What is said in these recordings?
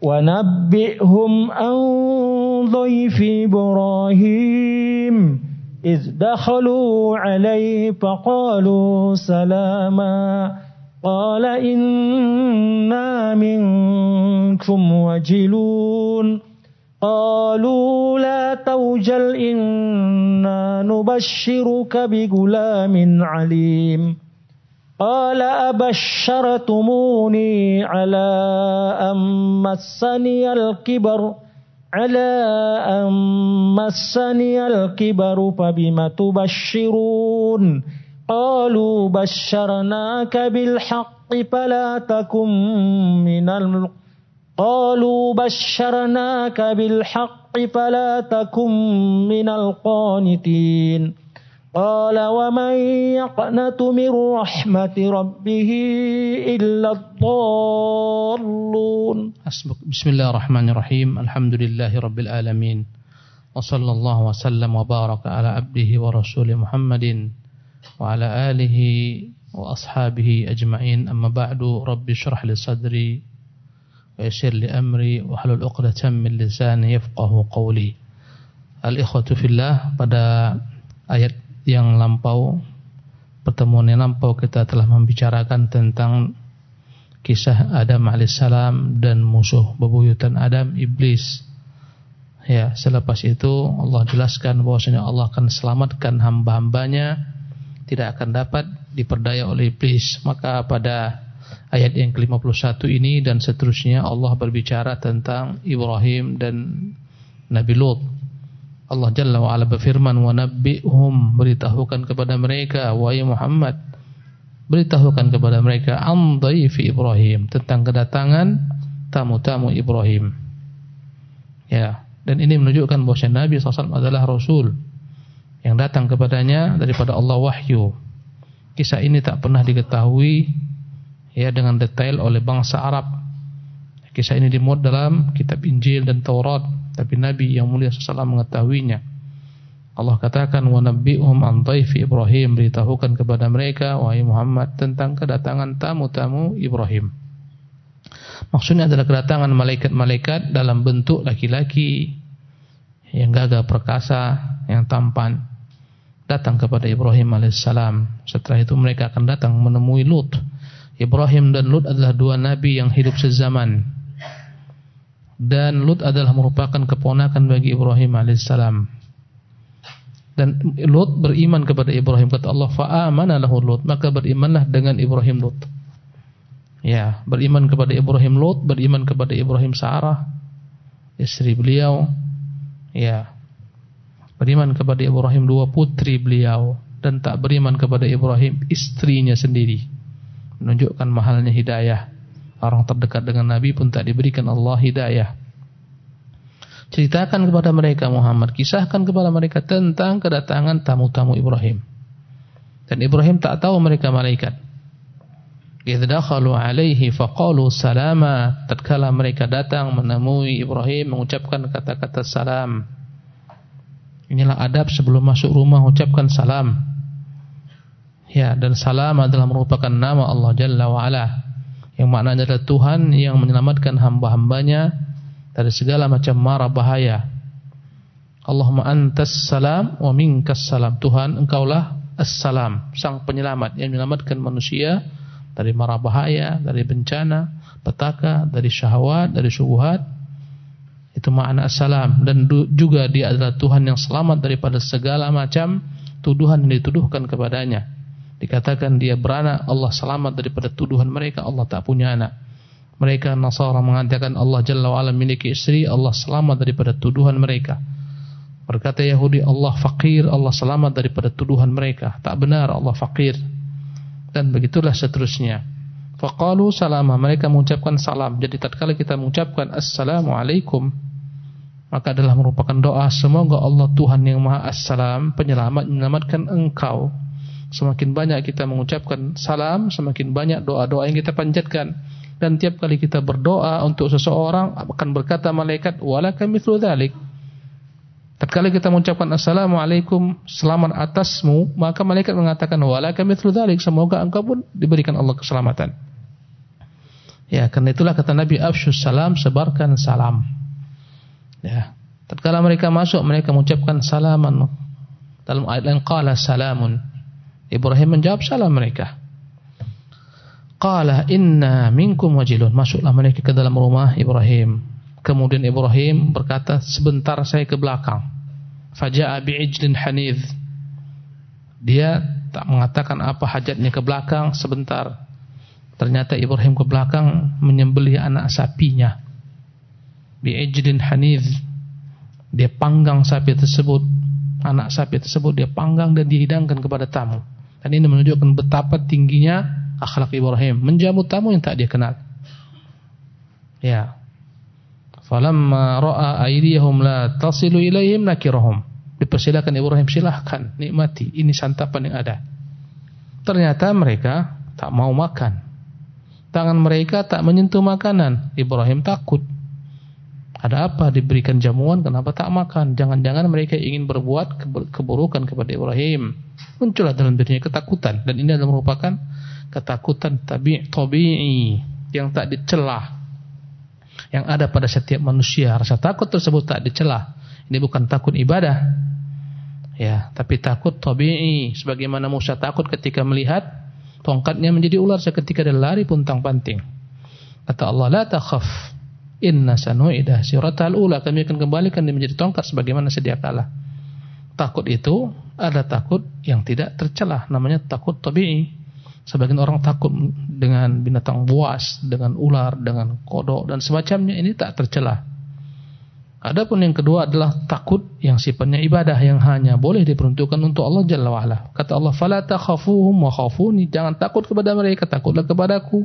ونبئهم عن ضيف إبراهيم إذ دخلوا عليه فقالوا سلاما قال إنا منكم وجلون قالوا لا توجل إنا نبشرك بغلام عليم قال أبشرتموني على أن مسني الكبر فبم تبشرون قالوا بشرناك بالحق فلا تكن من القانتين قال ومن يقنط من رحمة ربه إلا الضالون. Bismillahirrahmanirrahim. Alhamdulillahi rabbil alamin. Wa sallallahu wa sallam wa baraka ala abdihi wa rasulih Muhammadin wa ala alihi wa ashabihi ajma'in. Amma ba'du. Rabbi shrah li sadri wa yassir li amri wa hlul 'uqdatam min lisani yafqahu qawli. Al-ikhwatu fillah, pada ayat yang lampau, pertemuan yang lampau, kita telah membicarakan tentang kisah Adam alaihissalam dan musuh bebuyutan Adam, iblis. Ya, selepas itu Allah jelaskan bahwasanya Allah akan selamatkan hamba-hambanya, tidak akan dapat diperdaya oleh iblis. Maka pada ayat yang ke-51 ini dan seterusnya Allah berbicara tentang Ibrahim dan Nabi Lut. Allah Jalla wa Ala berfirman, wa nabbi'hum, beritahukan kepada mereka, wahai Muhammad, beritahukan kepada mereka, an dhaifi Ibrahim, tentang kedatangan tamu-tamu Ibrahim. Ya, dan ini menunjukkan bahwa Nabi SAW adalah Rasul yang datang kepadanya daripada Allah wahyu. Kisah ini tak pernah diketahui ya dengan detail oleh bangsa Arab. Kisah ini dimuat dalam kitab Injil dan Taurat, tapi Nabi yang mulia SAW mengetahuinya. Allah katakan, wa nabbi'hum an dhaifi Ibrahim, beritahukan kepada mereka, wahai Muhammad, tentang kedatangan tamu-tamu Ibrahim. Maksudnya adalah kedatangan malaikat-malaikat dalam bentuk laki-laki yang gagah perkasa, yang tampan, datang kepada Ibrahim alaihissalam. Setelah itu mereka akan datang menemui Lut. Ibrahim dan Lut adalah dua nabi yang hidup sezaman. Dan Lut adalah merupakan keponakan bagi Ibrahim alaihissalam. Dan Lut beriman kepada Ibrahim, kata Allah, fa'amana lahu Lut, maka berimanlah dengan Ibrahim Lut. Ya, beriman kepada Ibrahim Lut, beriman kepada Ibrahim Sarah, istri beliau. Ya, beriman kepada Ibrahim dua putri beliau, dan tak beriman kepada Ibrahim istrinya sendiri. Menunjukkan mahalnya hidayah. Orang terdekat dengan Nabi pun tak diberikan Allah hidayah. Ceritakan kepada mereka Muhammad, kisahkan kepada mereka tentang kedatangan tamu-tamu Ibrahim. Dan Ibrahim tak tahu mereka malaikat. Idz dakhalu alaihi faqalu salama, tatkala mereka datang menemui Ibrahim mengucapkan kata-kata salam. Inilah adab sebelum masuk rumah, ucapkan salam. Ya, dan salam adalah merupakan nama Allah Jalla wa Ala, yang maknanya adalah Tuhan yang menyelamatkan hamba-hambanya dari segala macam mara bahaya. Allahumma antas salam wa minkas salam. Tuhan, engkaulah as-salam, sang penyelamat yang menyelamatkan manusia dari mara bahaya, dari bencana, petaka, dari syahwat, dari syubhat. Itu makna as-salam. Dan juga dia adalah Tuhan yang selamat daripada segala macam tuduhan yang dituduhkan kepadanya. Dikatakan dia beranak, Allah selamat daripada tuduhan mereka, Allah tak punya anak. Mereka Nasara mengatakan Allah Jalla wa Ala memiliki istri, Allah selamat daripada tuduhan mereka. Berkata Yahudi, Allah fakir, Allah selamat daripada tuduhan mereka. Tak benar, Allah fakir. Dan begitulah seterusnya. Faqalu salama, mereka mengucapkan salam. Jadi tatkala kita mengucapkan assalamualaikum, maka adalah merupakan doa, semoga Allah Tuhan yang Maha As-Salam, penyelamat, menyelamatkan engkau. Semakin banyak kita mengucapkan salam, semakin banyak doa-doa yang kita panjatkan. Dan tiap kali kita berdoa untuk seseorang, akan berkata malaikat, walaka mithlu dzalik. Tatkala kita mengucapkan assalamualaikum, selamat atasmu, maka malaikat mengatakan walaka mithlu dzalik, semoga engkau pun diberikan Allah keselamatan. Ya, karena itulah kata Nabi, afsyus salam, sebarkan salam. Ya, tatkala mereka masuk, mereka mengucapkan salaman. Dalam ayat lain qala salamun. Ibrahim menjawab salam mereka. Qala inna minkum wajilun. Masuklah mereka ke dalam rumah Ibrahim. Kemudian Ibrahim berkata, sebentar saya ke belakang. Faja'a bi'ijlin hanidh. Dia tak mengatakan apa hajatnya ke belakang, sebentar. Ternyata Ibrahim ke belakang menyembelih anak sapinya. Bi'ijlin hanidh. Dia panggang sapi tersebut. Anak sapi tersebut dia panggang dan dihidangkan kepada tamu. Dan ini menunjukkan betapa tingginya akhlak Ibrahim, menjamu tamu yang tak dia kenal. Ya. Falamma ra'a aydiyahum la tasilu ilaihim nakirahum. Dipersilakan Ibrahim, silahkan nikmati, ini santapan yang ada. Ternyata mereka tak mau makan. Tangan mereka tak menyentuh makanan. Ibrahim takut. Ada apa diberikan jamuan, kenapa tak makan? Jangan-jangan mereka ingin berbuat keburukan kepada Ibrahim. Muncullah dalam dirinya ketakutan, dan ini adalah merupakan ketakutan tabi'i yang tak dicela, yang ada pada setiap manusia. Rasa takut tersebut tak dicela. Ini bukan takut ibadah, ya, tapi takut tabi'i. Sebagaimana Musa takut ketika melihat tongkatnya menjadi ular, seketika dia lari puntang-panting. Kata Allah, la takhaf, inna sanu'idah siratal ula. Kami akan kembalikan dia menjadi tongkat sebagaimana sedia kala. Takut itu ada takut yang tidak tercela, namanya takut tabi'i. Sebagian orang takut dengan binatang buas, dengan ular, dengan kodok dan semacamnya, ini tak tercela. Adapun yang kedua adalah takut yang sifatnya ibadah, yang hanya boleh diperuntukkan untuk Allah Jalla wa'ala. Kata Allah, fala takhafuhum wa khafuni. Jangan takut kepada mereka, takutlah kepadaku.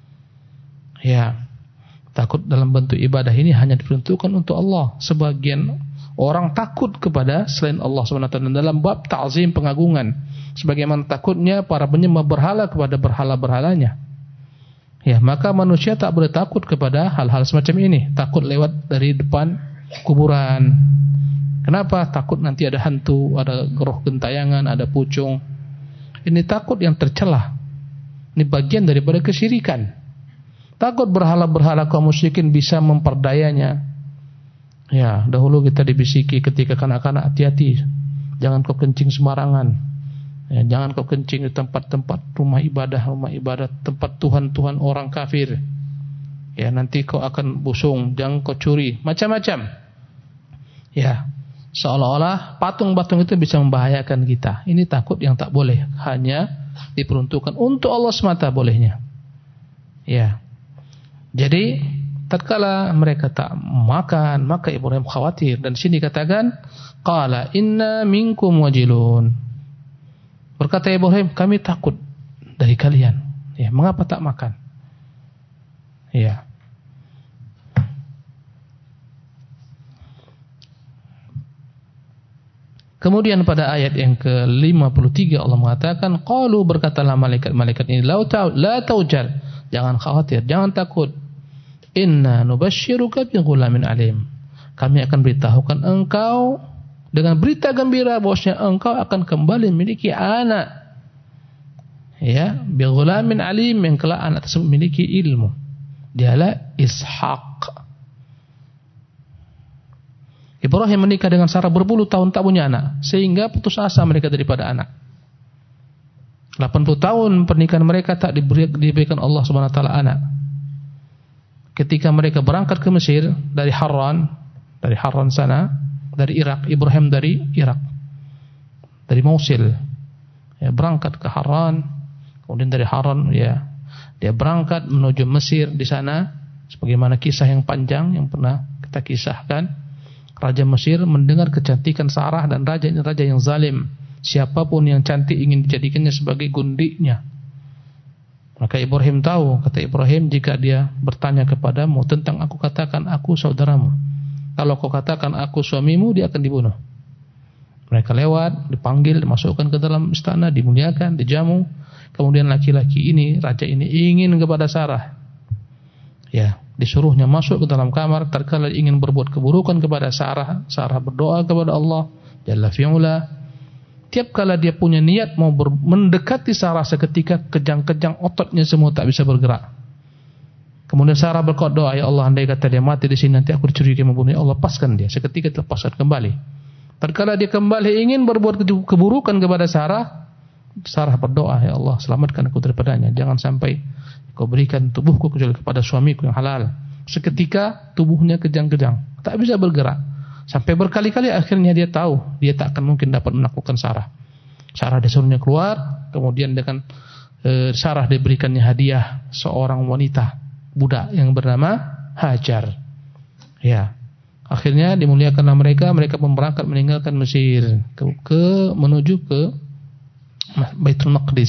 Ya, takut dalam bentuk ibadah ini hanya diperuntukkan untuk Allah. Sebagian orang takut kepada selain Allah SWT dalam bab ta'zim, pengagungan, sebagaimana takutnya para penyembah berhala kepada berhala-berhalanya. Ya, maka manusia tak boleh takut kepada hal-hal semacam ini. Takut lewat dari depan kuburan. Kenapa? Takut nanti ada hantu, ada roh gentayangan, ada pucung. Ini takut yang tercela. Ini bagian daripada kesyirikan. Takut berhala-berhala kaum musyrikin bisa memperdayanya. Ya, dahulu kita dibisiki ketika kanak-kanak, hati-hati, jangan kau kencing sembarangan. Ya, jangan kau kencing di tempat-tempat rumah ibadah, tempat Tuhan-Tuhan orang kafir. Ya, nanti kau akan busung, jangan kau curi, macam-macam. Ya, seolah-olah patung-patung itu bisa membahayakan kita. Ini takut yang tak boleh, hanya diperuntukkan untuk Allah semata bolehnya. Ya. Jadi tatkala mereka tak makan, maka Ibrahim khawatir, dan sini katakan qala inna minkum wajilun. Berkata Ibrahim, kami takut dari kalian. Ya, mengapa tak makan? Ya. Kemudian pada ayat yang ke-53 Allah mengatakan, qalu, berkatalah malaikat-malaikat ini, la taujal, jangan khawatir, jangan takut. Inna nubasyiruka bi ghulamin alim. Kami akan beritahukan engkau dengan berita gembira bahwasanya engkau akan kembali memiliki anak. Ya, bi ghulamin alim, yang kelak anak tersebut memiliki ilmu. Dialah Ishaq. Ibrahim menikah dengan Sarah berpuluh tahun tak punya anak, sehingga putus asa mereka daripada anak. 80 tahun pernikahan mereka tak diberikan Allah Subhanahu wa taala anak. Ketika mereka berangkat ke Mesir dari Harran sana, dari Irak, Ibrahim dari Irak, dari Mosul, ya, berangkat ke Harran, kemudian dari Harran ya dia berangkat menuju Mesir. Di sana, sebagaimana kisah yang panjang yang pernah kita kisahkan, Raja Mesir mendengar kecantikan Sarah dan raja yang zalim. Siapapun yang cantik ingin dijadikannya sebagai gundiknya. Maka Ibrahim tahu, kata Ibrahim, jika dia bertanya kepadamu tentang aku, katakan aku saudaramu. Kalau kau katakan aku suamimu, dia akan dibunuh. Mereka lewat, dipanggil, dimasukkan ke dalam istana, dimuliakan, dijamu. Kemudian laki-laki ini, raja ini ingin kepada Sarah. Ya, disuruhnya masuk ke dalam kamar. Terkala ingin berbuat keburukan kepada Sarah, Sarah berdoa kepada Allah Jalla fi'ula. Tiap kala dia punya niat mau mendekati Sarah, seketika kejang-kejang ototnya semua tak bisa bergerak. Kemudian Sarah berdoa, ya Allah, andai kata dia mati di sini nanti aku dicurigai membunuh. Ya Allah, lepaskan dia. Seketika dilepaskan kembali. Tatkala dia kembali ingin berbuat keburukan kepada Sarah, Sarah berdoa, ya Allah, selamatkan aku daripadanya. Jangan sampai kau berikan tubuhku kecuali kepada suamiku yang halal. Seketika tubuhnya kejang-kejang, tak bisa bergerak. Sampai berkali-kali akhirnya dia tahu dia tak akan mungkin dapat menaklukkan Sarah. Sarah disuruhnya keluar, kemudian dengan Sarah diberikannya hadiah seorang wanita budak yang bernama Hajar. Ya. Akhirnya dimuliakanlah mereka pun berangkat meninggalkan Mesir menuju ke Baitul Maqdis.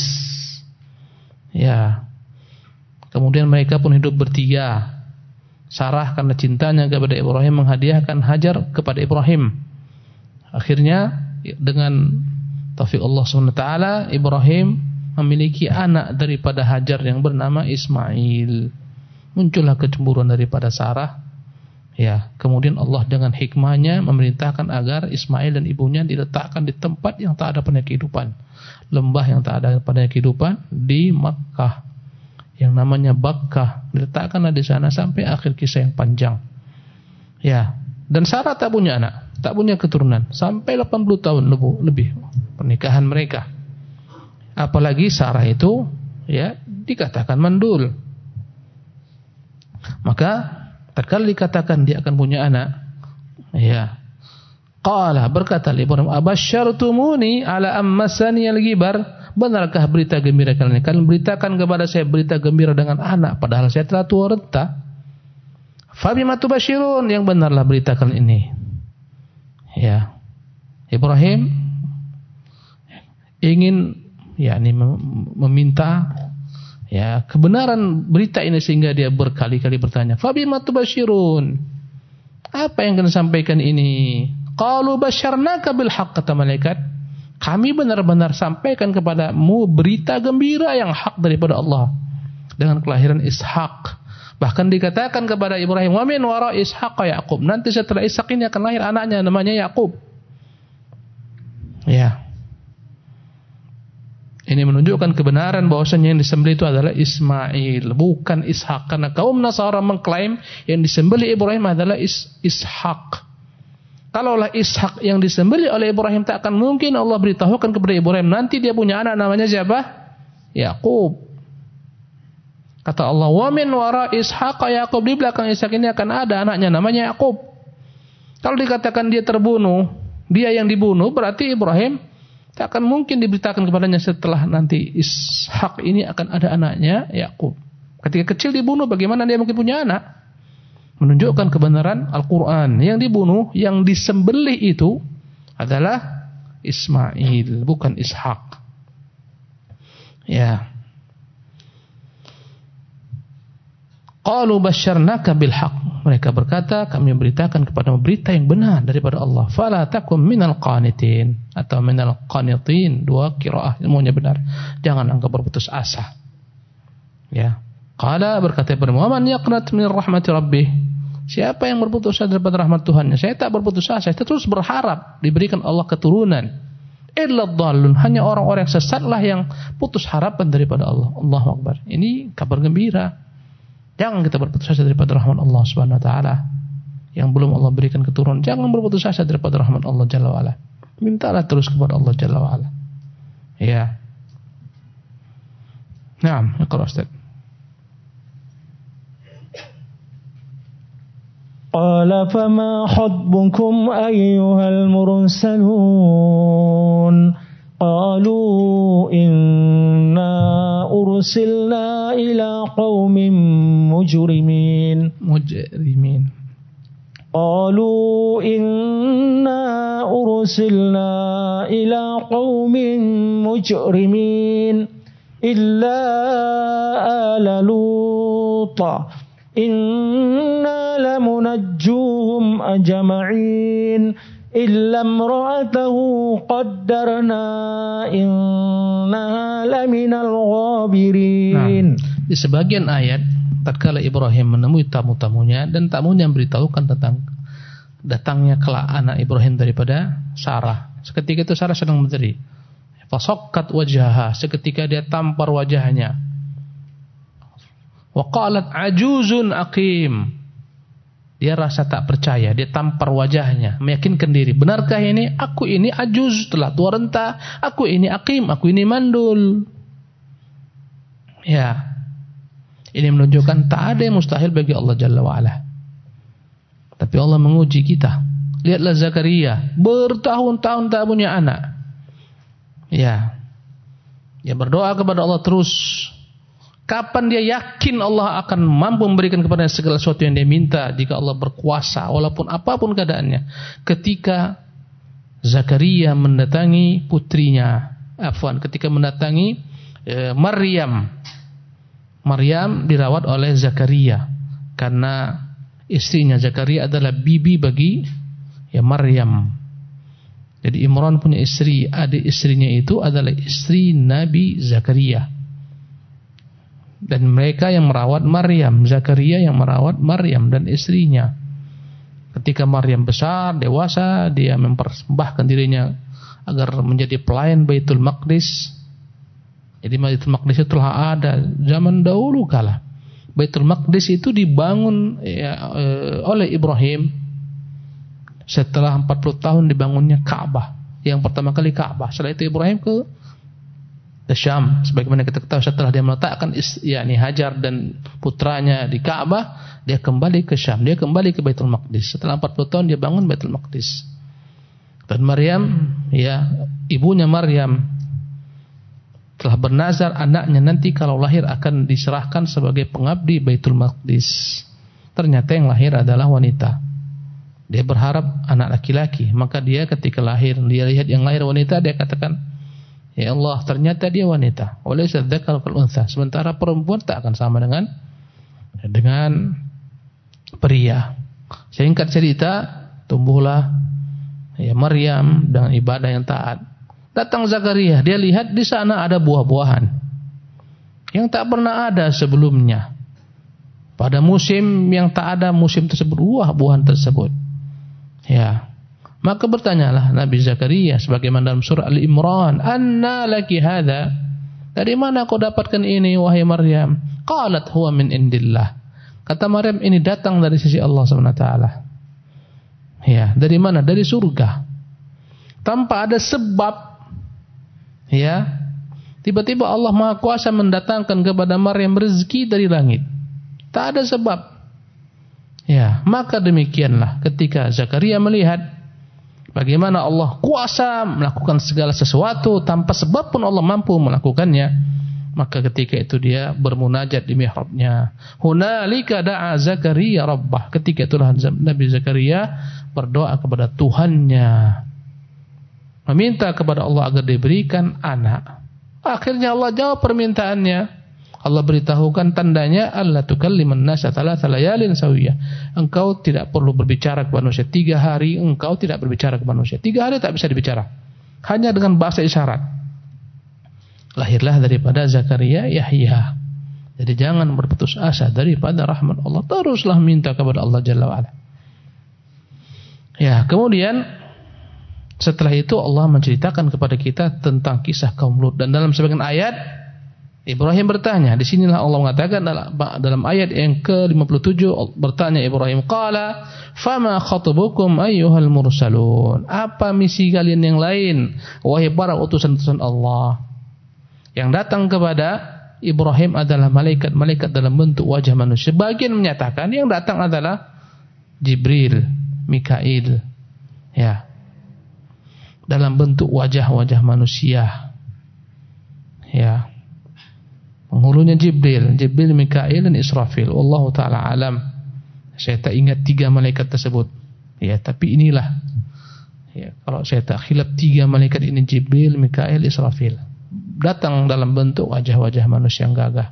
Ya. Kemudian mereka pun hidup bertiga. Sarah karena cintanya kepada Ibrahim menghadiahkan Hajar kepada Ibrahim. Akhirnya dengan taufik Allah SWT, Ibrahim memiliki anak daripada Hajar yang bernama Ismail. Muncullah kecemburuan daripada Sarah. Ya, kemudian Allah dengan hikmahnya memerintahkan agar Ismail dan ibunya diletakkan di tempat yang tak ada pada kehidupan. Lembah yang tak ada pada kehidupan di Makkah. Yang namanya Bakkah. Diletakkanlah di sana sampai akhir kisah yang panjang. Ya, dan Sarah tak punya anak, tak punya keturunan sampai 80 tahun lebih pernikahan mereka. Apalagi Sarah itu ya dikatakan mandul. Maka tatkala dikatakan dia akan punya anak, ya. Qala, berkata Ibrahim, "Abasyartumuni ala ammasani al-ghibar?" Benarkah berita gembira kalian? Kalian beritakan kepada saya berita gembira dengan anak padahal saya telah tua renta. Fa bima tubasyirun? Yang benarlah berita kalian ini. Ya. Ibrahim ingin meminta ya kebenaran berita ini sehingga dia berkali-kali bertanya, "Fa bima tubasyirun?" Apa yang kalian sampaikan ini? Qalu basyarnaka bil haqq, kata malaikat. Kami benar-benar sampaikan kepadamu berita gembira yang hak daripada Allah dengan kelahiran Ishak. Bahkan dikatakan kepada Ibrahim, "Wa min wara Ishaq Yaqub." Nanti setelah Ishak ini akan lahir anaknya namanya Yaqub. Ya. Ini menunjukkan kebenaran bahwasanya yang disembelih itu adalah Ismail, bukan Ishak. Karena kaum Nasara mengklaim yang disembelih Ibrahim adalah Ishak. Kalaulah Ishak yang disembelih oleh Ibrahim, tak akan mungkin Allah beritahukan kepada Ibrahim nanti dia punya anak namanya siapa? Yaqub. Kata Allah, "Wa min wara Ishaq Yaqub." Di belakang Ishak ini akan ada anaknya namanya Yaqub. Kalau dikatakan dia terbunuh, dia yang dibunuh, berarti Ibrahim tak akan mungkin diberitakan kepadanya setelah nanti Ishak ini akan ada anaknya Yaqub. Ketika kecil dibunuh, bagaimana dia mungkin punya anak? Menunjukkan kebenaran Al-Quran. Yang dibunuh, yang disembelih itu adalah Ismail, bukan Ishak. Ya. Qalu basyarnaka bil haqq. Mereka berkata, kami beritakan kepadamu berita yang benar daripada Allah. Fala takum minal qanitin atau minal qanitin. Dua qiraah, semuanya benar. Jangan engkau berputus asa. Ya. Qala, berkata Ibrahim, "Wa man yaqnat min rahmati rabbih?" Siapa yang berputus asa daripada rahmat Tuhannya? Saya tak berputus asa, saya terus berharap diberikan Allah keturunan. Illa dhallun, hanya orang-orang yang sesatlah yang putus harapan daripada Allah. Allahu Akbar. Ini kabar gembira. Jangan kita berputus asa daripada rahmat Allah Subhanahu wa taala. Yang belum Allah berikan keturunan, jangan berputus asa daripada rahmat Allah Jalla wa ala. Mintalah terus kepada Allah Jalla wa ala. Ya. Naam, iqra Ustaz. قال فما خطبكم أيها المرسلون قالوا إنا أرسلنا إلى قوم مجرمين قالوا إنا أرسلنا إلى قوم مجرمين إلا آل لوط إنا لمنجوهم أجمعين إلا امرأته قدرنا إنها لمن الغابرين. Di sebagian ayat, tatkala Ibrahim menemui tamu-tamunya dan tamunya memberitahukan tentang datangnya kelak anak Ibrahim daripada Sarah. Seketika itu Sarah sedang berdiri. Fasakkat wajhaha, seketika dia tampar wajahnya. Wa qalat ajuzun aqim. Dia rasa tak percaya, dia tampar wajahnya, meyakinkan diri. Benarkah ini? Aku ini ajuz, telah tua renta. Aku ini aqim, aku ini mandul. Ya. Ini menunjukkan tak ada yang mustahil bagi Allah Jalla wa'ala. Tapi Allah menguji kita. Lihatlah Zakaria, bertahun-tahun tak punya anak. Ya. Dia berdoa kepada Allah terus. Kapan dia yakin Allah akan mampu memberikan kepada segala sesuatu yang dia minta jika Allah berkuasa walaupun apapun keadaannya. Ketika Zakaria mendatangi putrinya, ketika mendatangi Maryam. Maryam dirawat oleh Zakaria karena istrinya Zakaria adalah bibi bagi Maryam. Jadi Imran punya istri, adik istrinya itu adalah istri Nabi Zakaria. Dan mereka yang merawat Maryam, Zakaria yang merawat Maryam dan istrinya. Ketika Maryam besar, dewasa, dia mempersembahkan dirinya agar menjadi pelayan Baitul Maqdis. Jadi Baitul Maqdis itu telah ada zaman dahulu kala. Baitul Maqdis itu dibangun oleh Ibrahim setelah 40 tahun dibangunnya Ka'bah. Yang pertama kali Ka'bah. Setelah itu Ibrahim ke Syam, sebagaimana kita ketahui setelah dia meletakkan Hajar dan putranya di Ka'bah, dia kembali ke Syam, dia kembali ke Baitul Maqdis. Setelah 40 tahun dia bangun Baitul Maqdis. Dan Maryam, ibunya Maryam telah bernazar anaknya nanti kalau lahir akan diserahkan sebagai pengabdi Baitul Maqdis. Ternyata yang lahir adalah wanita. Dia berharap anak laki-laki, maka dia ketika lahir, dia lihat yang lahir wanita, dia katakan, ya Allah, ternyata dia wanita. Walaysa dzakar kal untha. Sementara perempuan tak akan sama dengan pria. Singkat cerita, tumbuhlah Maryam dengan ibadah yang taat. Datang Zakaria, dia lihat di sana ada buah-buahan yang tak pernah ada sebelumnya. Pada musim yang tak ada musim tersebut, buah-buahan tersebut. Ya. Maka bertanyalah Nabi Zakaria sebagaimana dalam surah Al-Imran, "Anna laki hadza?" Dari mana kau dapatkan ini wahai Maryam? Qalat huwa min indillah. Kata Maryam, ini datang dari sisi Allah Subhanahu wa taala. Ya, dari mana? Dari surga. Tanpa ada sebab. Ya. Tiba-tiba Allah Maha Kuasa mendatangkan kepada Maryam rezeki dari langit. Tak ada sebab. Ya, maka demikianlah ketika Zakaria melihat bagaimana Allah kuasa melakukan segala sesuatu tanpa sebab pun Allah mampu melakukannya, maka ketika itu dia bermunajat di mihrabnya. Hunalika da'a Zakaria rabbah. Ketika itulah Nabi Zakaria berdoa kepada Tuhannya, meminta kepada Allah agar diberikan anak. Akhirnya Allah jawab permintaannya. Allah beritahukan tandanya, Allah tukalliman nasa thalatha layalin sawiyah. Engkau tidak perlu berbicara kepada manusia 3 hari, engkau tidak berbicara kepada manusia. 3 hari tak bisa dibicara. Hanya dengan bahasa isyarat. Lahirlah daripada Zakaria Yahya. Jadi jangan berputus asa daripada rahmat Allah. Teruslah minta kepada Allah Jalla wa'ala. Ya, kemudian setelah itu Allah menceritakan kepada kita tentang kisah kaum Lut. Dan dalam sebagian ayat Ibrahim bertanya, di sinilah Allah mengatakan dalam ayat yang ke-57 bertanya Ibrahim, qala fama khatubukum ayyuhal mursalun? Apa misi kalian yang lain wahai para utusan-utusan Allah? Yang datang kepada Ibrahim adalah malaikat-malaikat dalam bentuk wajah manusia. Sebagian menyatakan yang datang adalah Jibril, Mikail, ya, dalam bentuk wajah-wajah manusia, ya. Penghulunya Jibril, Mikail dan Israfil. Wallahu ta'ala alam. Saya tak ingat 3 malaikat tersebut. Ya, tapi inilah. Ya, kalau saya tak khilaf 3 malaikat ini Jibril, Mikail, Israfil. Datang dalam bentuk wajah-wajah manusia yang gagah.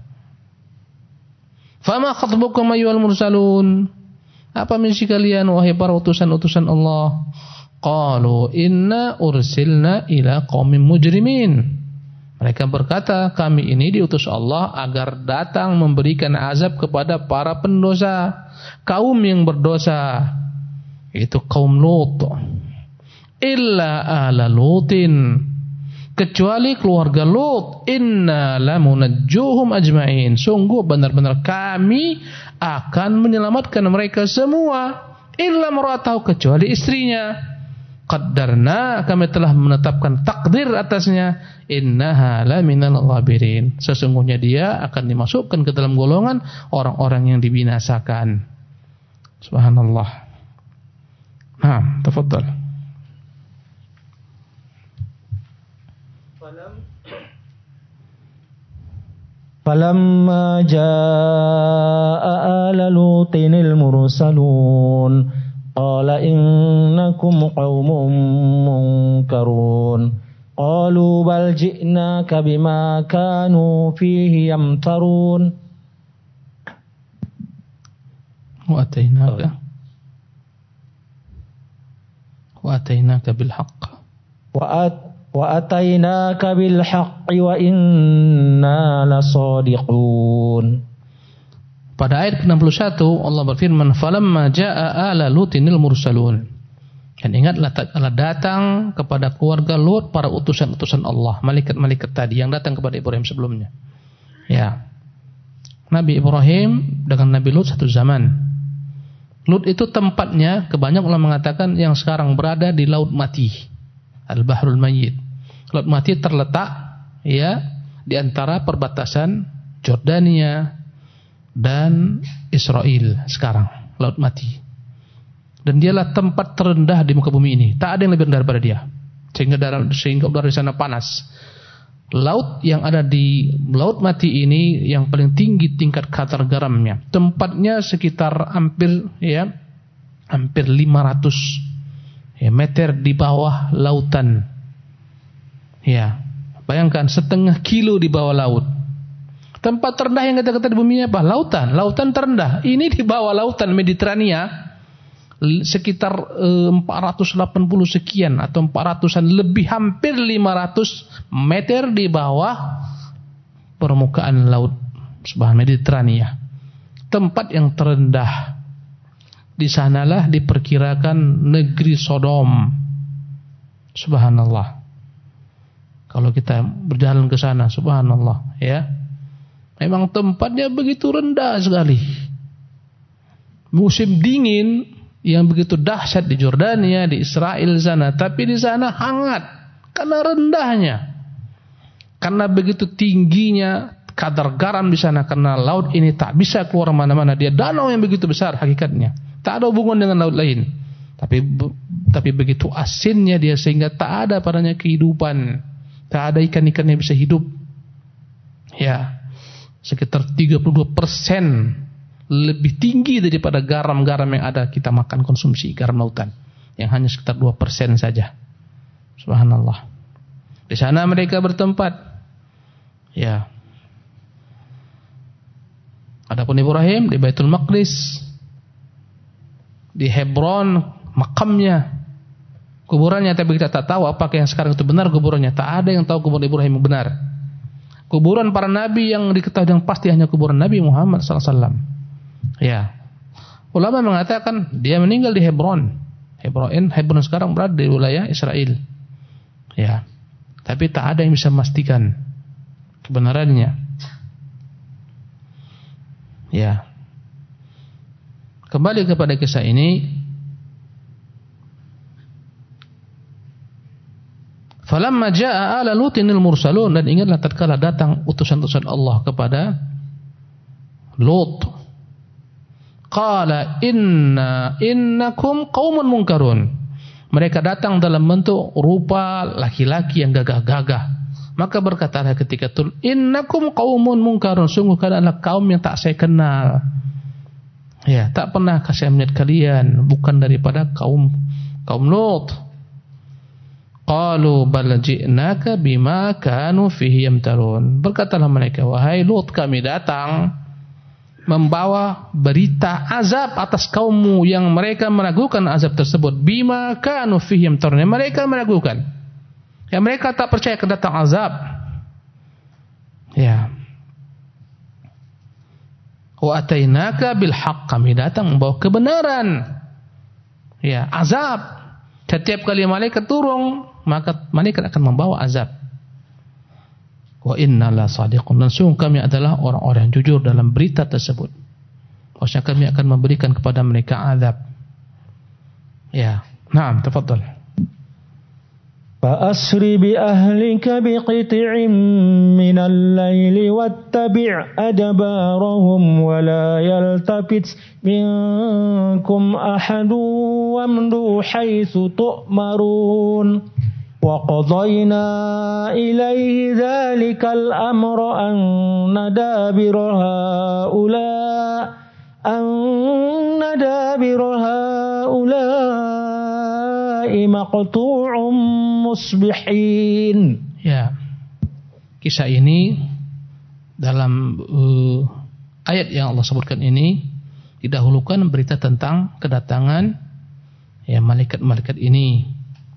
Fama khatbukum ayyuhal mursalun? Apa misi kalian wahai para utusan-utusan Allah? Qalu inna ursilna ila qaumin mujrimin. Mereka berkata, kami ini diutus Allah agar datang memberikan azab kepada para pendosa, kaum yang berdosa. Itu kaum Lut. Illa ala Lutin. kecuali keluarga Lut. Inna lamunajjuhum ajma'in. Sungguh benar-benar kami akan menyelamatkan mereka semua. Illa maratahu, kecuali istrinya. Qaddarna, kami telah menetapkan takdir atasnya. Innaha laminal ghabirin. Sesungguhnya dia akan dimasukkan ke dalam golongan orang-orang yang dibinasakan. Subhanallah. Nah, tafadhal. فلما جاء آل لوط المرسلون قال إنكم قوم منكرون قالوا بل جئناك بما كانوا فيه يمترون وأتيناك بالحق وأتيناك بالحق وإنا لصادقون. Pada ayat ke-61 Allah berfirman, falamma jaa ala lutinil mursalun. Dan ingatlah tatkala datang kepada keluarga Lut para utusan-utusan Allah, malaikat-malaikat tadi yang datang kepada Ibrahim sebelumnya. Ya. Nabi Ibrahim dengan Nabi Lut satu zaman. Lut itu tempatnya, kebanyakan ulama mengatakan yang sekarang berada di Laut Mati, Al-Bahrul Mayyit. Laut Mati terletak ya di antara perbatasan Jordania dan Israel sekarang, Laut Mati. Dan dialah tempat terendah di muka bumi ini. Tak ada yang lebih rendah daripada dia. Sehingga udara di sana panas. Laut yang ada di Laut Mati ini yang paling tinggi tingkat kadar garamnya. Tempatnya sekitar hampir 500 meter di bawah lautan. Ya, bayangkan setengah kilo di bawah laut. Tempat terendah yang kata-kata di bumi apa? Lautan terendah. Ini di bawah lautan Mediterania sekitar 480 sekian atau 400-an lebih, hampir 500 meter di bawah permukaan laut Mediterania. Tempat yang terendah. Di sanalah diperkirakan negeri Sodom. Subhanallah. Kalau kita berjalan ke sana, subhanallah, ya. Memang tempatnya begitu rendah sekali. Musim dingin yang begitu dahsyat di Jordania, di Israel sana, tapi di sana hangat karena rendahnya. Karena begitu tingginya kadar garam di sana, karena laut ini tak bisa keluar mana-mana. Dia danau yang begitu besar hakikatnya. Tak ada hubungan dengan laut lain. Tapi begitu asinnya dia sehingga tak ada padanya kehidupan. Tak ada ikan-ikan yang bisa hidup. Ya, sekitar 32% lebih tinggi daripada garam-garam yang ada kita makan konsumsi, garam lautan. Yang hanya sekitar 2% saja. Subhanallah. Di sana mereka bertempat. Ya. Adapun Ibrahim di Baitul Maqdis, di Hebron makamnya, kuburannya, tapi kita tak tahu apakah yang sekarang itu benar kuburannya. Tak ada yang tahu kuburan Ibrahim yang benar. Kuburan para nabi yang diketahui yang pasti hanya kuburan Nabi Muhammad SAW. Ya. Ulama mengatakan dia meninggal di Hebron. Hebron sekarang berada di wilayah Israel. Ya. Tapi tak ada yang bisa memastikan kebenarannya. Ya. Kembali kepada kisah ini. Falamma jaa ala lutinil mursalun, dan ingatlah tatkala datang utusan-utusan Allah kepada Lut. Qala innakum qaumun munkarun. Mereka datang dalam bentuk rupa laki-laki yang gagah-gagah. Maka berkatalah ketika itu, innakum qaumun munkarun, sungguh kalian adalah kaum yang tak saya kenal. Ya, tak pernah saya melihat kalian, bukan daripada kaum Lut. Qalu bal ji'naka bima kanu fihi yamtarun. Berkatalah mereka, wahai Lut, kami datang membawa berita azab atas kaummu yang mereka meragukan azab tersebut. Bima kanu fihi yamtarun. Mereka meragukan. Ya, mereka tak percaya akan datang azab. Ya. Wa atainaka bil haqq. Kami datang membawa kebenaran. Ya, azab. Setiap kali malaikat turun, maka malaikat akan membawa azab. Wa inna la sadiqun, dan sungguh kami adalah orang-orang yang jujur dalam berita tersebut. Maksudnya kami akan memberikan kepada mereka azab. Ya, na'am, tafadhal. فأسر بأهلك بقطع من الليل واتبع أدبارهم ولا يلتفت منكم أحد وامضوا حيث تؤمرون وقضينا إليه ذلك الأمر أن دابر هؤلاء مقطوع musbihin. Ya, kisah ini dalam ayat yang Allah sebutkan ini didahulukan berita tentang kedatangan ya malaikat-malaikat ini.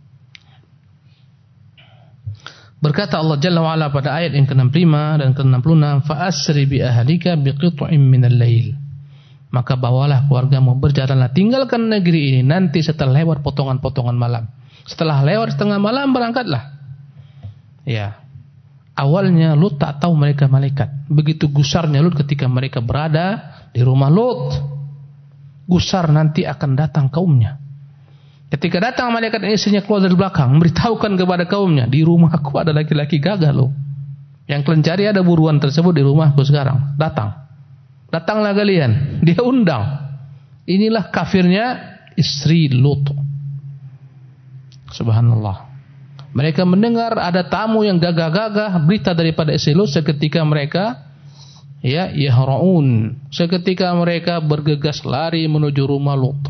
Berkata Allah Jalla wa Ala pada ayat yang ke-65 dan ke-66, fa asri bi ahlika biqit'in minal lail. Maka bawalah keluargamu, berjalanlah, tinggalkan negeri ini nanti setelah lewat potongan-potongan malam. Setelah lewat setengah malam berangkatlah. Ya. Awalnya Lut tak tahu mereka malaikat. Begitu gusarnya Lut ketika mereka berada di rumah Lut. Gusar nanti akan datang kaumnya. Ketika datang malaikat istrinya keluar dari belakang, memberitahukan kepada kaumnya, di rumahku ada laki-laki gagah loh. Yang kalian cari ada buruan tersebut di rumahku sekarang. Datanglah kalian. Dia undang. Inilah kafirnya istri Lut. Subhanallah. Mereka mendengar ada tamu yang gagah-gagah, berita daripada istri Lut. Seketika mereka yahra'un. Seketika mereka bergegas lari menuju rumah Lut.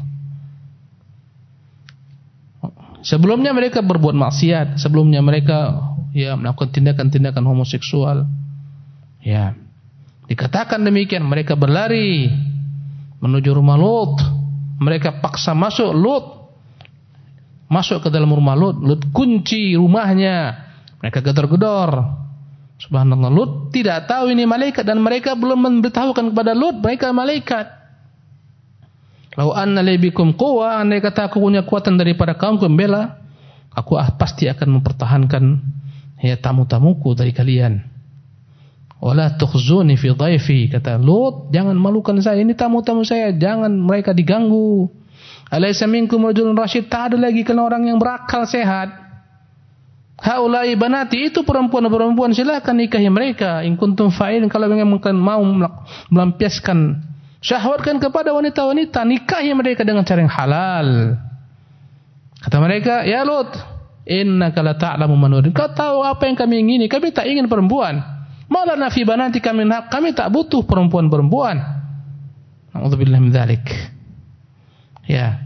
Sebelumnya mereka berbuat maksiat, sebelumnya mereka melakukan tindakan-tindakan homoseksual. Ya. Dikatakan demikian, mereka berlari menuju rumah Lut. Mereka paksa masuk masuk ke dalam rumah Lut. Lut kunci rumahnya. Mereka gedor-gedor. Subhanallah, Lut tidak tahu ini malaikat dan mereka belum memberitahukan kepada Lut mereka malaikat. Lau anna li bikum quwwa, andai kata aku punya kekuatan daripada kaumku membela, aku pasti akan mempertahankan tamu-tamuku dari kalian. Wala tukhzuni fi dhaifi, kata Lut, jangan malukan saya, ini tamu-tamu saya, jangan mereka diganggu. Alaysa minkum rajulun rasyid, tak ada lagi kalian orang yang berakal sehat. Haulai banati, itu perempuan-perempuan, silakan nikahi mereka. In kuntum fa'ilin, kalau memang mau melampiaskan syahwatkan kepada wanita-wanita, nikahi mereka dengan cara yang halal. Kata mereka, ya Lut, innaka la ta'lamu ma nurid, kau tahu apa yang kami ingini, kami tak ingin perempuan. Malana fi banati kami tak butuh perempuan-perempuan. Na'udzubillah min dzalik. Ya.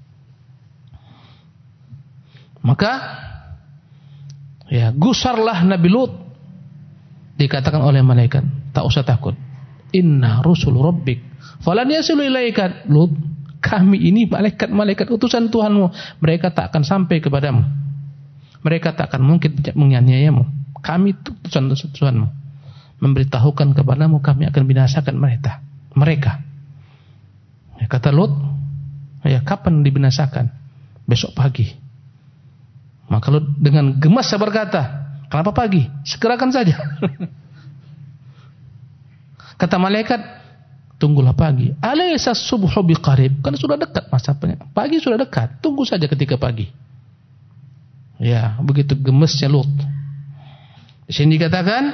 Maka gusarlah Nabi Lut. Dikatakan oleh malaikat, tak usah takut. Inna rusul rabbik falan yasilu ilaika. Lut, kami ini malaikat-malaikat utusan Tuhanmu, mereka tak akan sampai kepadamu. Mereka tak akan mungkin menganiayamu. Kami utusan Tuhanmu, memberitahukan kepadamu kami akan binasakan mereka. Kata Lut, kapan dibinasakan? Besok pagi. Maka Lut dengan gemas berkata, kenapa pagi? Segerakan saja. Kata malaikat, tunggulah pagi. Alaysa subhu biqarib, kan sudah dekat masanya. Pagi sudah dekat, tunggu saja ketika pagi. Ya, begitu gemesnya Lut. Di sini dikatakan,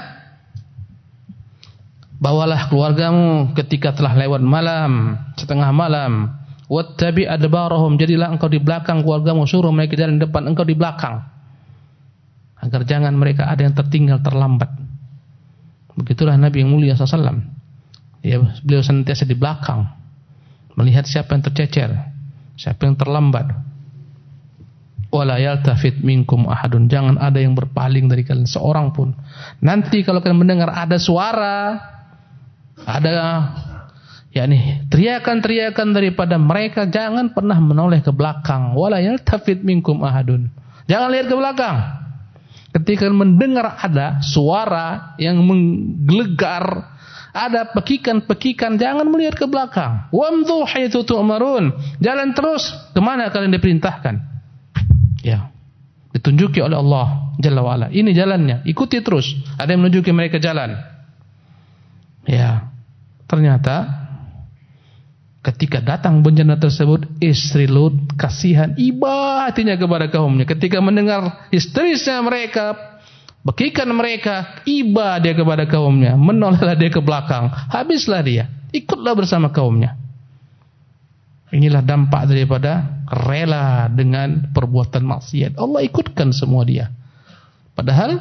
bawalah keluargamu ketika telah lewat malam, setengah malam. Wattabi adbarahum, jadilah engkau di belakang keluargamu, suruh mereka jalan di depan, engkau di belakang, agar jangan mereka ada yang tertinggal, terlambat. Begitulah Nabi yang mulia SAW. Beliau senantiasa di belakang, melihat siapa yang tercecer, siapa yang terlambat. Wala yaltafit minkum ahadun, jangan ada yang berpaling dari kalian seorang pun. Nanti kalau kalian mendengar ada suara, ada teriakan-teriakan daripada mereka, jangan pernah menoleh ke belakang. Wala yaltafit minkum ahadun, jangan lihat ke belakang. Ketika mendengar ada suara yang menggelegar, ada pekikan-pekikan, jangan melihat ke belakang. Wamdhu haitsu tu'marun, jalan terus kemana kalian diperintahkan. Ya, Ditunjuki oleh Allah Jalla wa'ala. Ini jalannya, ikuti terus. Ada yang menunjuki mereka jalan. Ya, ternyata ketika datang bencana tersebut, istri Lut kasihan, iba hatinya kepada kaumnya. Ketika mendengar histerisnya mereka, bekikan mereka, iba dia kepada kaumnya, menolehlah dia ke belakang, habislah dia, ikutlah bersama kaumnya. Inilah dampak daripada rela dengan perbuatan maksiat. Allah ikutkan semua dia. Padahal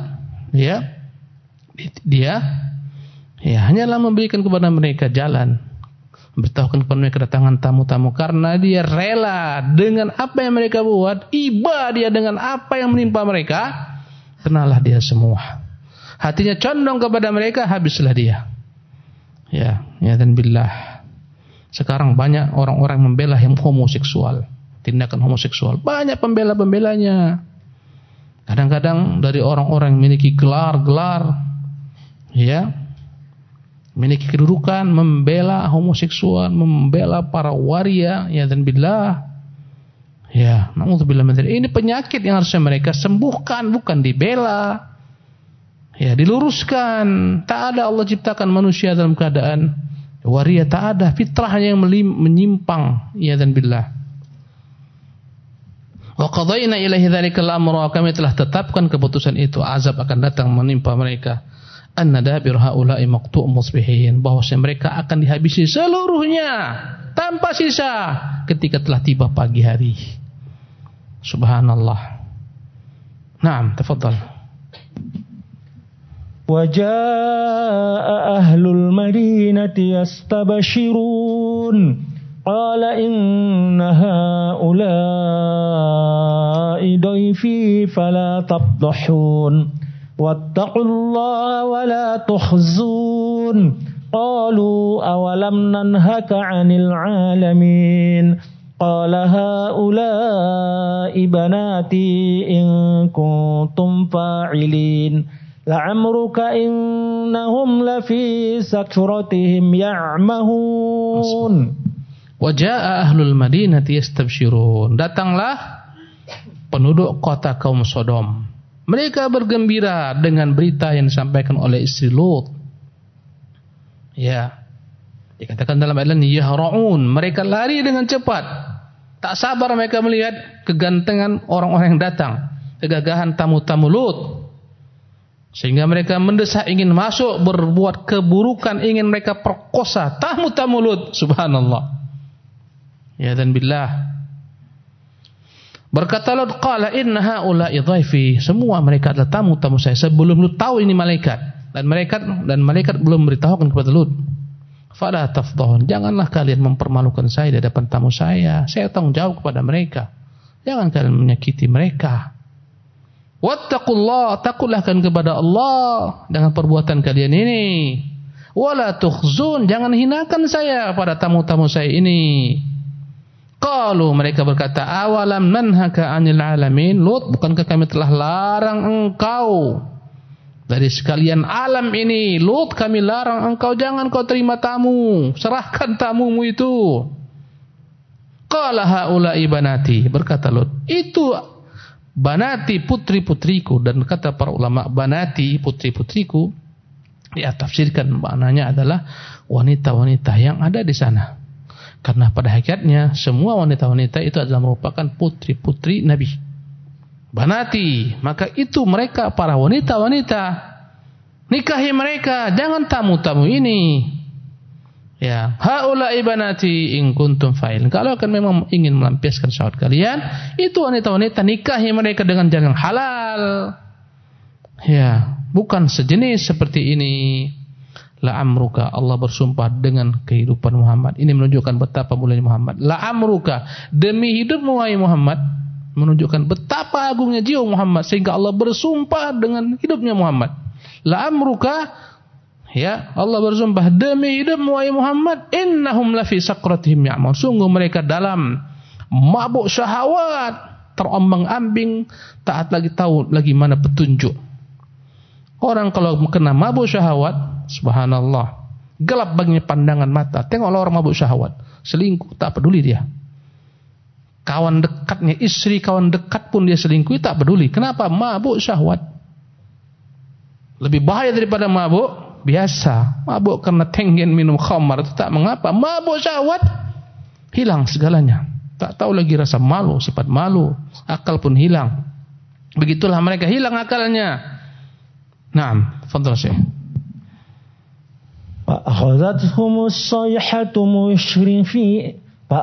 dia hanyalah memberikan kepada mereka jalan, beritahukan kepada mereka kedatangan tamu-tamu, karena dia rela dengan apa yang mereka buat, iba dia dengan apa yang menimpa mereka, kenalah dia semua. Hatinya condong kepada mereka, habislah dia. Ya dan billah. Sekarang banyak orang-orang membela yang homoseksual, tindakan homoseksual. Banyak pembela-pembelanya. Kadang-kadang dari orang-orang yang memiliki gelar-gelar, memiliki kedudukan, membela homoseksual, membela para waria, dan billah. Na'udzubillah min dzalik. Ini penyakit yang harusnya mereka sembuhkan, bukan dibela. Diluruskan. Tak ada Allah ciptakan manusia dalam keadaan waria, tak ada, fitrahnya yang menyimpang, dan billah. Wa qadayna ilaihi dzalikal amra, kami telah tetapkan keputusan itu, azab akan datang menimpa mereka. Anna dabir haula'i maqtu'un musbihin, bahwasanya mereka akan dihabisi seluruhnya tanpa sisa ketika telah tiba pagi hari. Subhanallah. Naam, tafadhal. وجاء أهل المدينة يستبشرون قال إن هؤلاء ضيفي فلا تفضحون واتقوا الله ولا تخزون قالوا أولم ننهك عن العالمين قال هؤلاء بناتي إن كنتم فاعلين لعمرك إنهم لفي سكرتهم يعمهون. وجاء أهل المدينة يستبشرون. Datanglah penduduk kota kaum Sodom. Mereka bergembira dengan berita yang disampaikan oleh istri Lut. Dikatakan dalam ayat ini, yahra'un, mereka lari dengan cepat. Tak sabar mereka melihat kegantengan orang-orang yang datang, kegagahan tamu-tamu Lut. Sehingga mereka mendesak, ingin masuk, berbuat keburukan, ingin mereka perkosa tamu-tamu Lut. Subhanallah. Dan billah. Berkata Lut, qala inna haula'i dhaifi, semua mereka adalah tamu-tamu saya. Sebelum Lut tahu ini malaikat, dan malaikat belum memberitahukan kepada Lut. Fala tafdhun, janganlah kalian mempermalukan saya di hadapan tamu saya. Saya tanggung jawab kepada mereka. Jangan kalian menyakiti mereka. Wattaqullah, takutlah kepada Allah dengan perbuatan kalian ini. Wala tukhzun, jangan hinakan saya pada tamu-tamu saya ini. Qalu, mereka berkata, awalam nanhaka 'anil 'alamin, Lut, bukankah kami telah larang engkau dari sekalian alam ini? Lut, kami larang engkau, jangan kau terima tamu, serahkan tamumu itu. Qala haula'i banati, berkata Lut, itu banati, putri-putriku. Dan kata para ulama, banati, putri-putriku, tafsirkan maknanya adalah wanita-wanita yang ada di sana. Karena pada hakikatnya semua wanita-wanita itu adalah merupakan putri-putri Nabi. Banati, maka itu mereka para wanita-wanita. Nikahi mereka, jangan tamu-tamu ini. Haula'i banati in kuntum fa'ilin. Kalau akan memang ingin melampiaskan syahwat kalian, itu wanita-wanita, nikahi mereka dengan jalan halal. Bukan sejenis seperti ini. La'amruka, Allah bersumpah dengan kehidupan Muhammad. Ini menunjukkan betapa mulianya Muhammad. La'amruka, demi hidupmu wahai Muhammad, menunjukkan betapa agungnya jiwa Muhammad, sehingga Allah bersumpah dengan hidupnya Muhammad. La'amruka, Allah bersumpah demi hidupmu wahai Muhammad, innahum lafi sakratihim ya'mun, sungguh mereka dalam mabuk syahwat, terombang-ambing, tak lagi tahu lagi mana petunjuk. Orang kalau kena mabuk syahwat, subhanallah, gelap baginya pandangan mata. Tengoklah orang mabuk syahwat, selingkuh, tak peduli dia. Kawan dekatnya istri, kawan dekat pun dia selingkuhi, tak peduli. Kenapa? Mabuk syahwat. Lebih bahaya daripada mabuk biasa. Mabuk karena tenggen minum khamar itu tak mengapa. Mabuk syahwat, hilang segalanya. Tak tahu lagi rasa malu, sifat malu, akal pun hilang. Begitulah mereka hilang akalnya. Naam, fadhal Syekh. فأخذتهم الصيحة مشرقين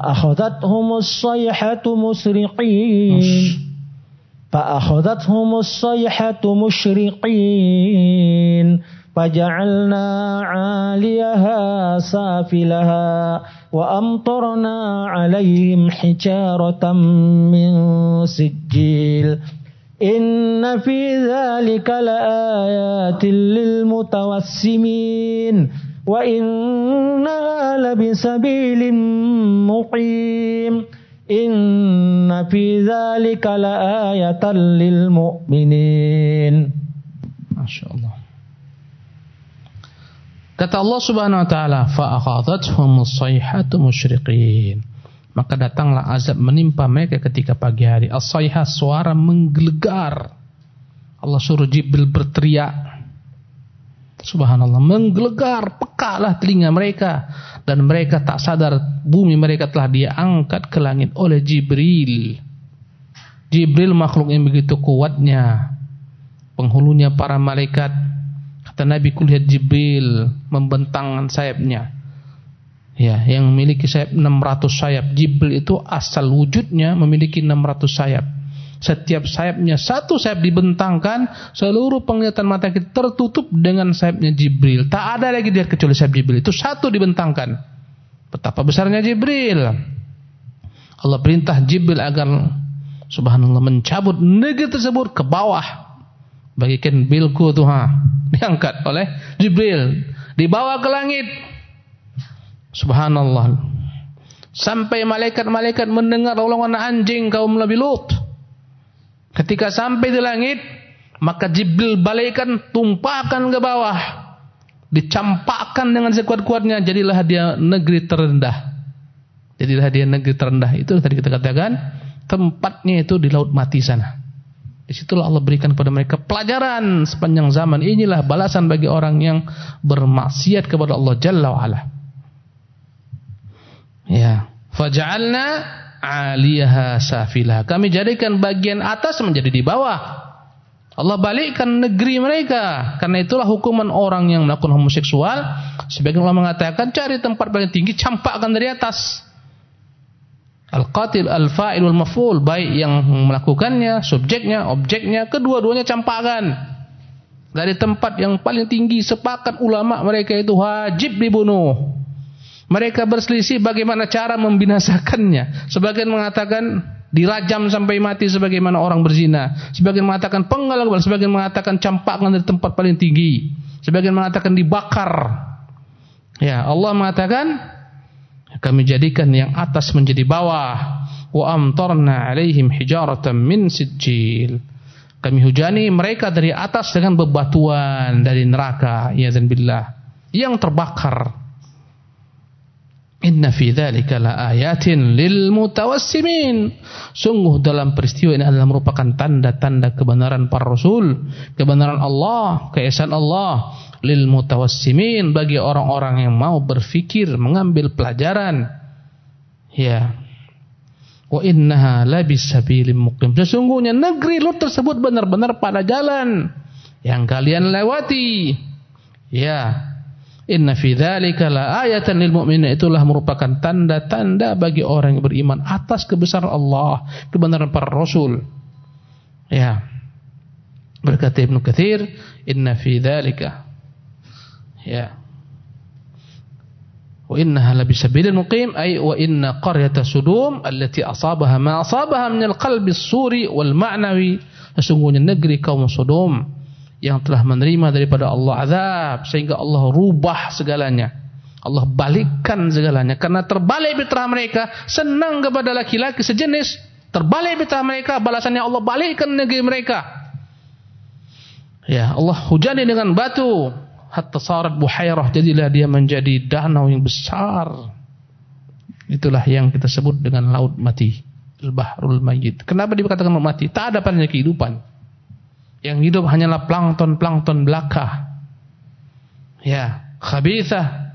فجعلنا عاليها سافلها وأمطرنا عليهم حجارة من سجيل إن في ذلك لآيات للمتوسمين وإنها لبسبيل مقيم إن في ذلك لآية للمؤمنين. Masya Allah. Kata Allah Subhanahu wa taala, fa akhadhathumus sayhatu musyriqin. Maka datanglah azab menimpa mereka ketika pagi hari. As-sayhah, suara menggelegar. Allah suruh Jibril berteriak. Subhanallah, menggelegar, pekalah telinga mereka, dan mereka tak sadar bumi mereka telah diangkat ke langit oleh Jibril. Jibril makhluk yang begitu kuatnya, penghulunya para malaikat. Kata Nabi, kulihat Jibril membentangkan sayapnya, ya, yang memiliki sayap 600 sayap. Jibril itu asal wujudnya memiliki 600 sayap. Setiap sayapnya satu sayap dibentangkan, seluruh penglihatan mata kita tertutup dengan sayapnya Jibril. Tak ada lagi dilihat kecuali sayap Jibril. Itu satu dibentangkan. Betapa besarnya Jibril. Allah perintah Jibril agar subhanallah mencabut negeri tersebut ke bawah. Bagikan bilku tuh, diangkat oleh Jibril, dibawa ke langit. Subhanallah. Sampai malaikat-malaikat mendengar rolongan anjing kaum Nabi Lut. Ketika sampai di langit, maka Jibril balikkan, tumpahkan ke bawah, dicampakkan dengan sekuat-kuatnya. Jadilah dia negeri terendah. Jadilah dia negeri terendah. Itu tadi kita katakan, tempatnya itu di laut mati sana. Disitulah Allah berikan kepada mereka pelajaran sepanjang zaman. Inilah balasan bagi orang yang bermaksiat kepada Allah Jalla wa'ala. Ya, faja'alna 'aliyaha safilah. Kami jadikan bagian atas menjadi di bawah. Allah balikkan negeri mereka. Karena itulah hukuman orang yang melakukan homoseksual. Sebagian ulama mengatakan, cari tempat paling tinggi, campakkan dari atas. Al-qatil, al-fa'il, wal-maf'ul, baik yang melakukannya, subjeknya, objeknya, kedua-duanya campakkan. Dari tempat yang paling tinggi, sepakat ulama mereka itu wajib dibunuh. Mereka berselisih bagaimana cara membinasakannya. Sebagian mengatakan dirajam sampai mati sebagaimana orang berzina. Sebagian mengatakan penggal, sebagian mengatakan campakkan dari tempat paling tinggi. Sebagian mengatakan dibakar. Ya, Allah mengatakan kami jadikan yang atas menjadi bawah. Wa amtarna 'alaihim hijaratan min sijil. Kami hujani mereka dari atas dengan bebatuan dari neraka, ya billah, yang terbakar. Inna fi dzalika laayatin lil mutawassimin. Sungguh dalam peristiwa ini adalah merupakan tanda-tanda kebenaran para rasul, kebenaran Allah, keesaan Allah, lil mutawassimin, bagi orang-orang yang mau berfikir, mengambil pelajaran. Ya. Wa innaha labisabilim muqim. Sesungguhnya negeri Lut tersebut benar-benar pada jalan yang kalian lewati. Ya. Inna fi dzalika laayatan lil mu'minin. Itulah merupakan tanda-tanda bagi orang yang beriman atas kebesaran Allah, kebenaran para rasul. Ya. Berkata Ibnu Katsir, inna fi dzalika, ya, wa innaha labisabilil muqim, ay wa inna qaryata Sudum allati asabaha ma asabaha min al-qalbi as-suri wal ma'nawi. Sesungguhnya negeri kaum Sodom yang telah menerima daripada Allah azab, sehingga Allah rubah segalanya, Allah balikkan segalanya. Karena terbalik fitrah mereka, senang kepada laki-laki sejenis, terbalik fitrah mereka, balasannya Allah balikkan negeri mereka. Ya, Allah hujani dengan batu, hatta sarat buhairah, jadilah dia menjadi danau yang besar. Itulah yang kita sebut dengan laut mati. al-bahrul mayyit. Kenapa dikatakan mati? Tak ada padanya kehidupan. Yang hidup hanyalah plankton belaka. Ya, khabithah.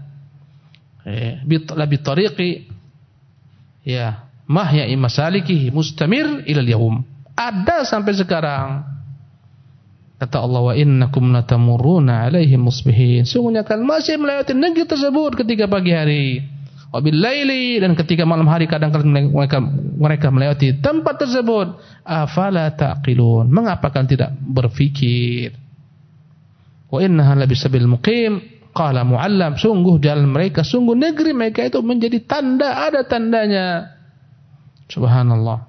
Bitariqi ya mahya'i masalikihi mustamir ilal yaum. Ada sampai sekarang. Kata Allah, wa innakum latamurruna alaihim musbihin. Sungguhnya kan masih melewati negeri tersebut ketika pagi hari. Wa bil laili, dan ketika malam hari kadang-kadang mereka melewati tempat tersebut. Afala taqilun. Mengapa kalian tidak berfikir? Wa innaha labisabil muqim. Qala mu'allam, sungguh jalan mereka, sungguh negeri mereka itu menjadi tanda, ada tandanya. Subhanallah.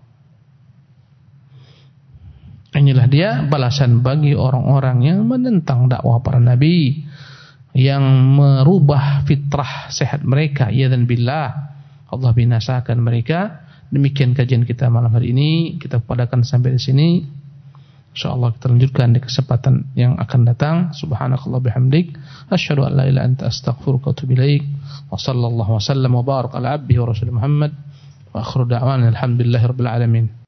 Inilah dia balasan bagi orang-orang yang menentang dakwah para nabi, yang merubah fitrah sehat mereka. Ya dan billah, Allah binasakan mereka. Demikian kajian kita malam hari ini, kita padakan sampai di sini. InsyaAllah kita lanjutkan di kesempatan yang akan datang. Subhanakallah bihamdik, asyhadu an la ilaha illa anta astaghfiruka wa atubu ilaik. Wa sallallahu wa sallam wa barak ala abdihi wa rasul Muhammad. Wa akhiru da'wana alhamdulillahirabbil alamin.